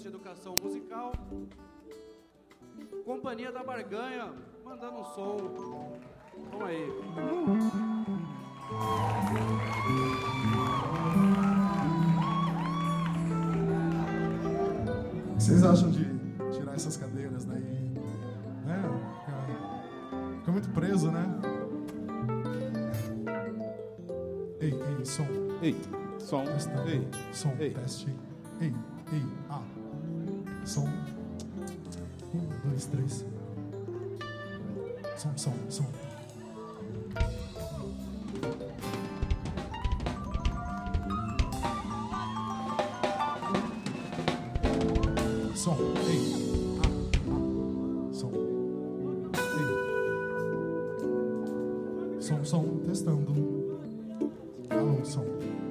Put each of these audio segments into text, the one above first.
Educação Musical. Companhia da Barganha, mandando um som. Vamos aí. O que vocês acham de tirar essas cadeiras daí? Né? Fica muito preso, né? Ei, som. Ei, som. Testando. Ei, som, ei. teste. Ei, som. 1, 2, 3. Som. Som. Ei, som. Ei. Som, testando. Alô, som.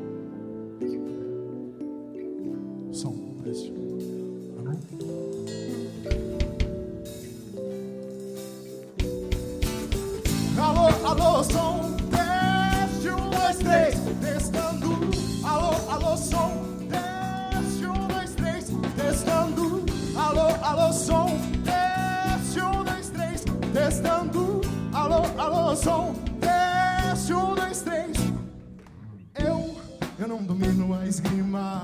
Som, teste. Alô, som, teste, 1, 2, 3, testando. Alô, som, teste, 1, 2, 3, testando. Alô, som, teste, 1, 2, 3, testando. Alô, som, teste, 1, 2, 3. Eu não domino a esgrima,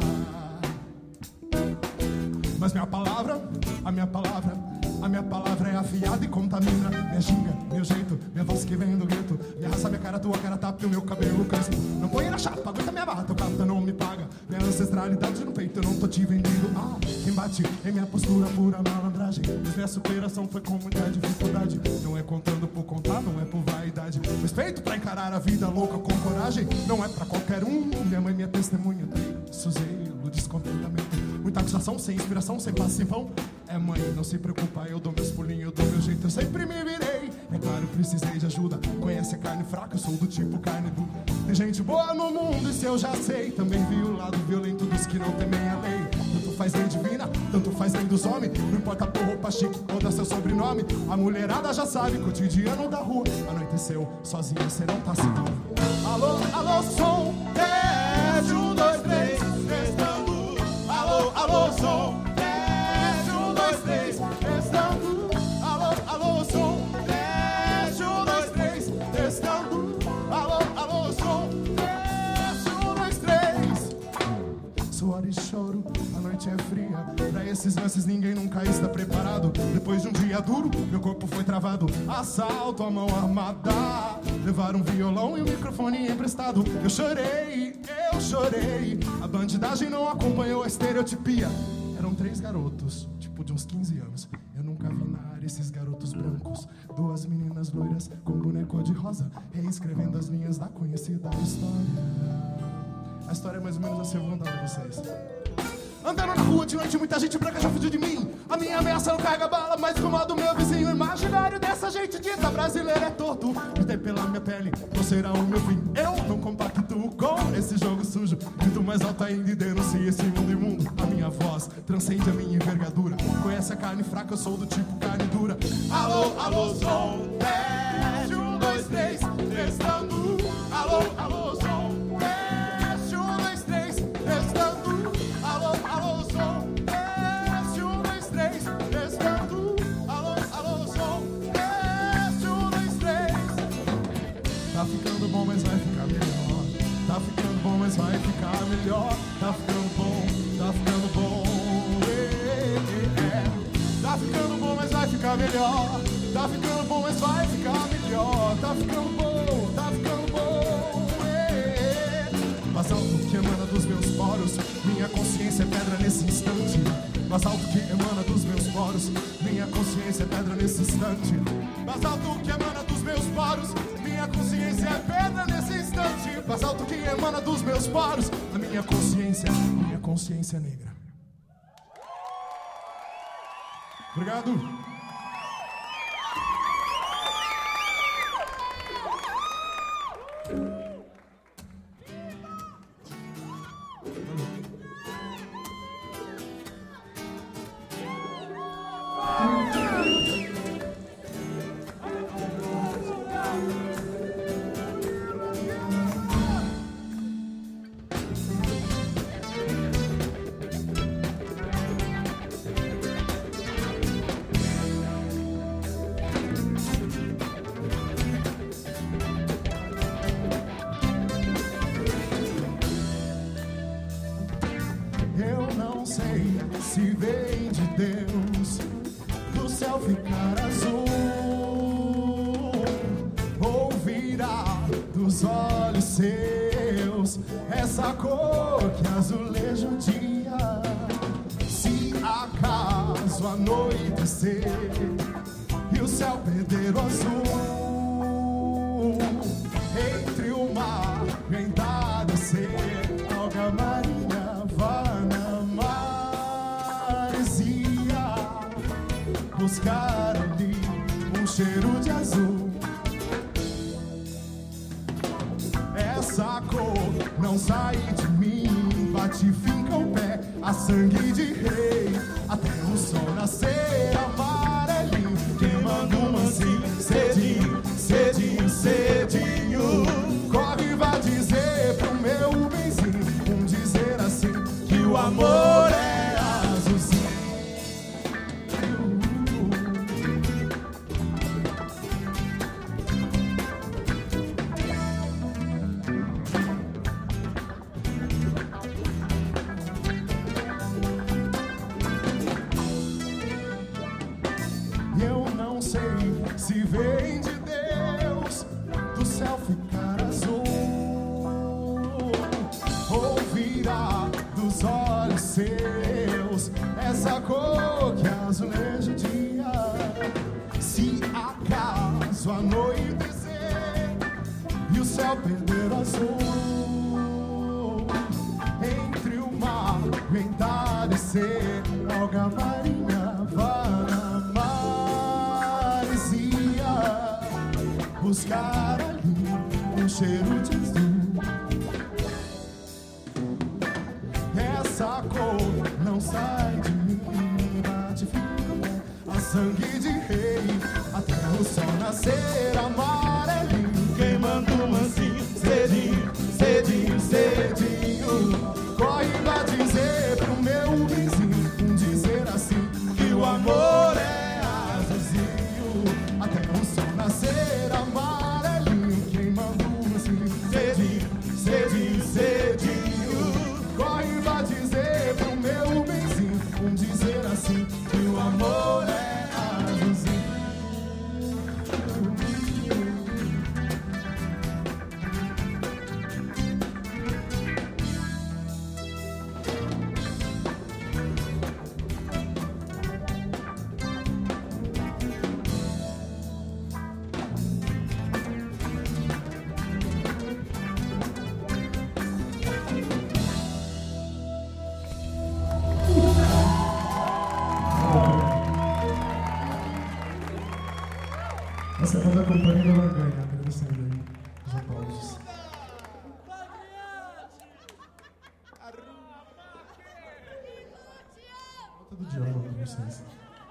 mas a minha palavra é afiada e contamina. Minha ginga, meu jeito, minha voz que vem do gueto, minha raça, minha cara, tua cara tapa e o meu cabelo crespo. Não põe na chapa, aguenta minha barra, teu capta não me paga. Minha ancestralidade no peito, eu não tô te vendendo. Quem bate em minha postura, pura malandragem. Mas minha superação foi com muita dificuldade. Não é contando por contar, não é por vaidade. Respeito pra encarar a vida louca com coragem. Não é pra qualquer um, minha mãe, minha testemunha. Suzelo, descontentamento. Muita acusação, sem inspiração, sem paz, sem pão. É mãe, não se preocupa, eu dou meus pulinhos, eu dou meu jeito, eu sempre me virei. É claro, precisei de ajuda, conhece a carne fraca, eu sou do tipo carne dura. Tem gente boa no mundo, isso eu já sei. Também vi o lado violento dos que não temem a lei. Tanto faz lei divina, tanto faz lei dos homens. Não importa por roupa chique ou dar seu sobrenome. A mulherada já sabe, cotidiano da rua. Anoiteceu, sozinha cê não tá seguro. Alô, som, teste, 1, 2, 3, testando. Alô, som, teste, 1, 2, 3, testando. Alô, som, teste, 1, 2, 3, testando. Alô, som, teste, 1, 2, 3. Suor e choro, a noite é fria. Pra esses lances ninguém nunca está preparado. Depois de um dia duro, meu corpo foi travado. Assalto, a mão armada. Levaram um violão e um microfone emprestado. Eu chorei. A bandidagem não acompanhou a estereotipia. Eram 3 garotos, tipo de uns 15 anos. Eu nunca vi na área esses garotos brancos. 2 meninas loiras com boneco de rosa, reescrevendo as linhas da conhecida história. A história é mais ou menos assim, eu vou contar pra vocês. Andando na rua de noite, muita gente branca já fugiu de mim. A minha ameaça não carrega bala, mas como a do meu vizinho. Imaginário dessa gente dita brasileira é torto. Gritei pela minha pele, não será o meu fim. Eu não compacto com esse jogo sujo. Grito mais alto ainda e denuncio esse mundo imundo. A minha voz transcende a minha envergadura. Conhece a carne fraca, eu sou do tipo carne dura. Alô, som, teste, 1, 2, 3, testando. Alô, som, teste, 1, 2, 3, testando. Alô, som, teste, 1, 2, 3, testando. Alô, som, teste, 1, 2, 3. Tá ficando bom, mas vai ficar melhor. Tá ficando bom, mas vai ficar melhor. Tá ficando bom, tá ficando bom. Tá ficando bom, mas vai ficar melhor. Tá ficando bom, mas vai ficar melhor. Tá ficando bom, tá ficando bom. Basalto que emana dos meus poros, minha consciência é pedra nesse instante. Basalto que emana dos meus poros, minha consciência é pedra nesse instante. Basalto que emana dos meus poros, minha consciência é pedra nesse instante. Basalto que emana dos meus poros, a minha consciência é negra. Obrigado. se vem de Deus, do céu ficar azul, ouvirá dos olhos seus essa cor que azuleja o dia. Se acaso anoitecer e o céu perder o azul, entre o mar e entardecer, alga marinha vá na maresia buscar ali um cheiro de azul. Essa cor não sai de mim, bate-fica o pé a sangue de rei, até o sol nascer amarelinho, queimando mansinho, cedinho, cedinho, cedinho. Corre e vai dizer pro meu benzinho, dizer assim, que o amor é azulzinho. Eu não sei se vem de Deus, do céu ficar azul, ouvirá dos olhos seus essa cor que azuleja o dia. Se acaso anoitecer e o céu perder o azul, entre o mar e o entardecer, alga marinha vá na maresia buscar ali um cheiro de azul. Essa cor não sai de mim, bate-fica a sangue de rei, até o sol nascer amarelinho, queimando mansinho, cedinho, cedinho, cedinho. Corre pra dizer pro meu vizinho, dizer assim, que o amor é azulzinho, até o sol nascer amarelinho, queimando mansinho, cedinho, cedinho, cedinho. Corre pra dizer pro meu benzinho, dizer assim, que o amor é azulzinho. Essa é a banda Companhia da Barganha, agradecendo aí os aplausos. Volta do Diogo pra vocês.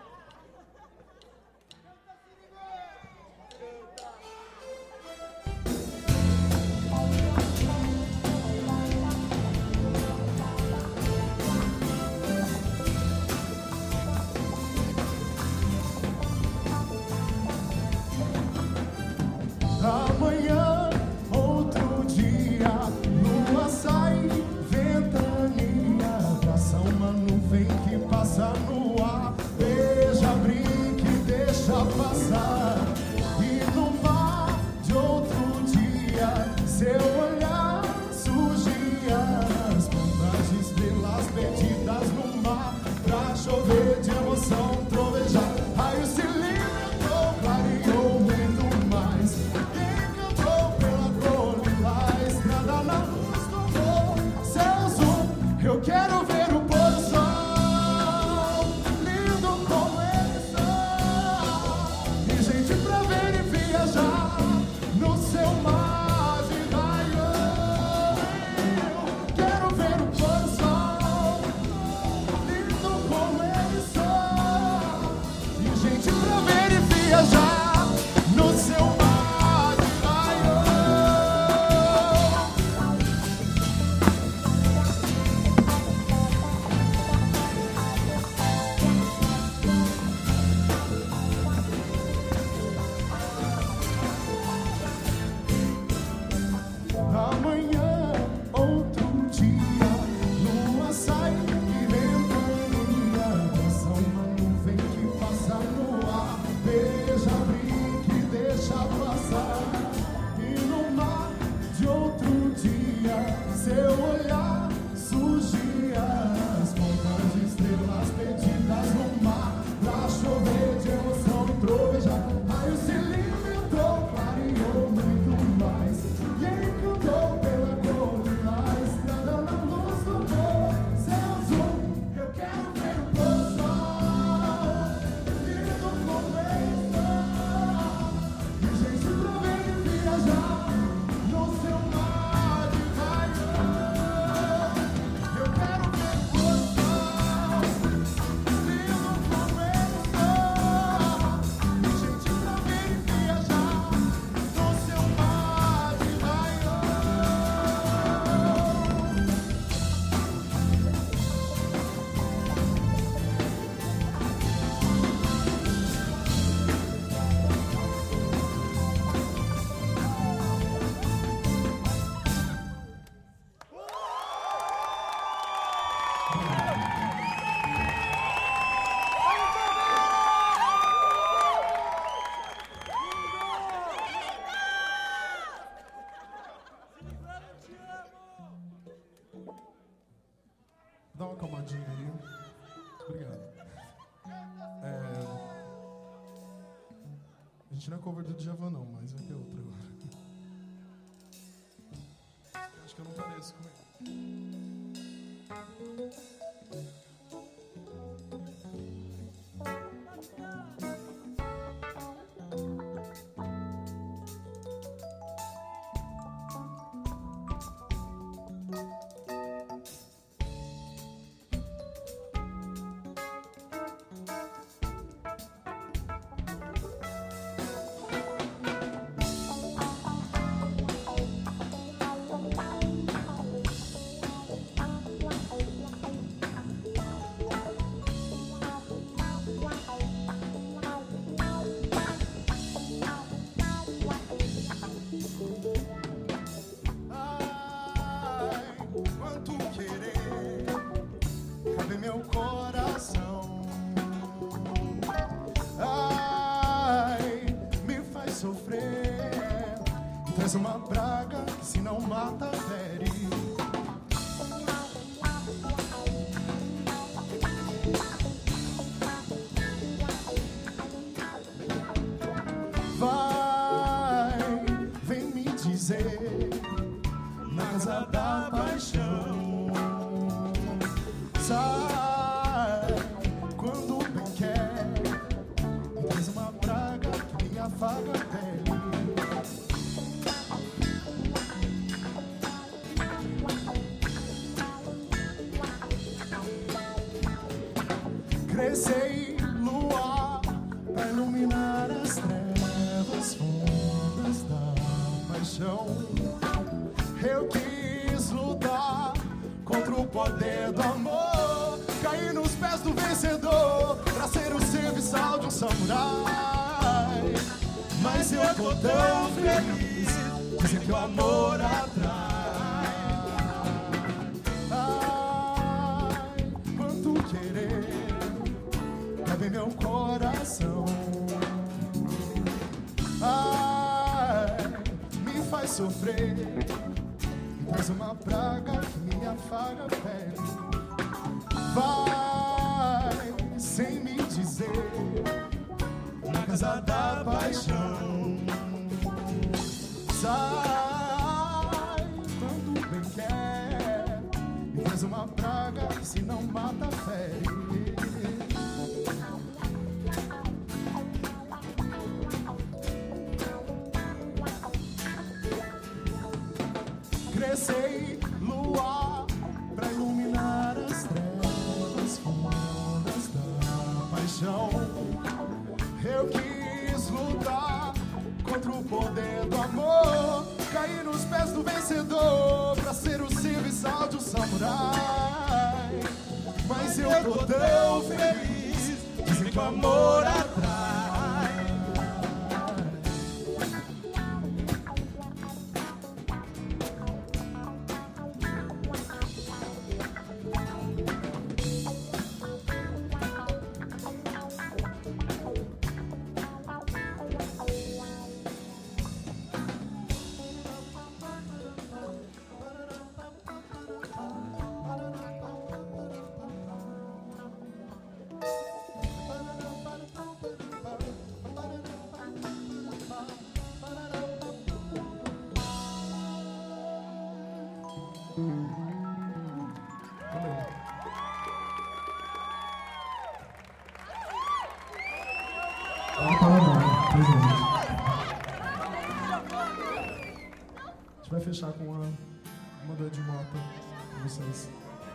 Amanhã, outro dia, lua sai, ventania, abraça uma nuvem que passa no ar, beija, brinca e deixa passar. E no mar de outro dia, seu olhar surgia, as bandas de estrelas perdidas no mar, pra chover de emoção, trovejar, raio se libertou, clareou muito mais. Eu quero ver o pôr do sol. gente não é cover do Djavan não, mas vai ter outra agora. Acho que eu não pareço com ele. Traz uma praga que se não mata, fere. Vai, vem me dizer, na casa da paixão. Sai, quando bem quer, traz uma praga que me afaga a pele. Crescei luar pra iluminar as trevas fundas da paixão. Eu quis lutar contra o poder do amor, caí nos pés do vencedor pra ser o serviçal de um samurai. Mas eu tô tão feliz, dizem que o amor atrai. Ai, quanto querer cabe em meu coração. Ai, me faz sofrer e traz uma praga que me afaga a pele. Vai, sem me dizer, na casa da paixão. Sai, quando bem quer, e traz uma praga que se não mata, fere. Crescei luar pra iluminar as trevas fundas da paixão. Eu quis lutar contra o poder do amor, caí nos pés do vencedor pra ser o serviçal de um samurai. Mas eu tô tão feliz, dizem que o amor atrai. A gente vai fechar com uma do Ed Mota com vocês.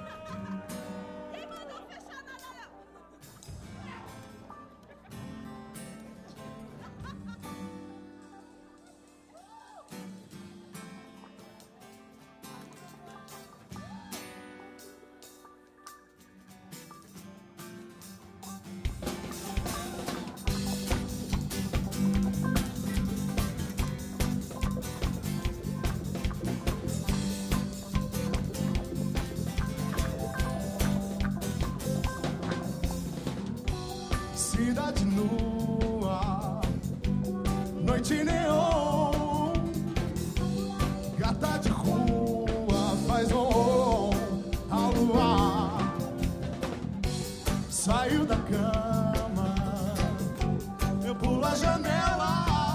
Cidade nua, noite neon, gata de rua faz on ao luar. Saiu da cama, eu pulo a janela.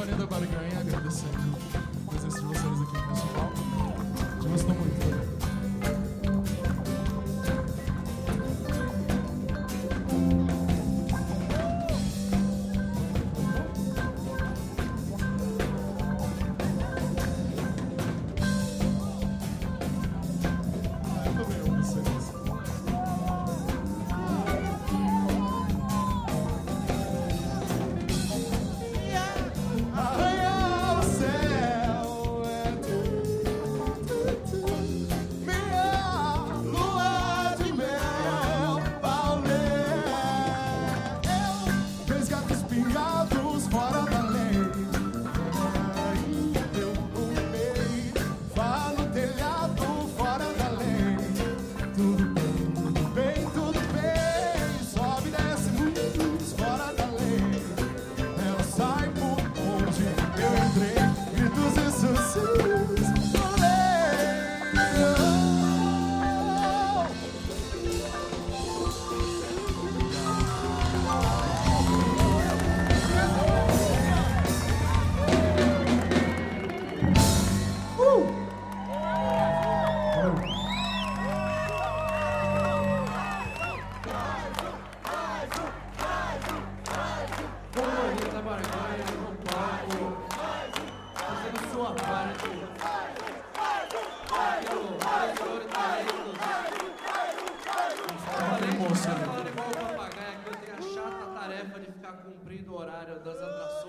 Companhia da Barganha, agradecendo a presença de vocês aqui no nosso palco. Gostou muito. Cumprindo o horário das atrações.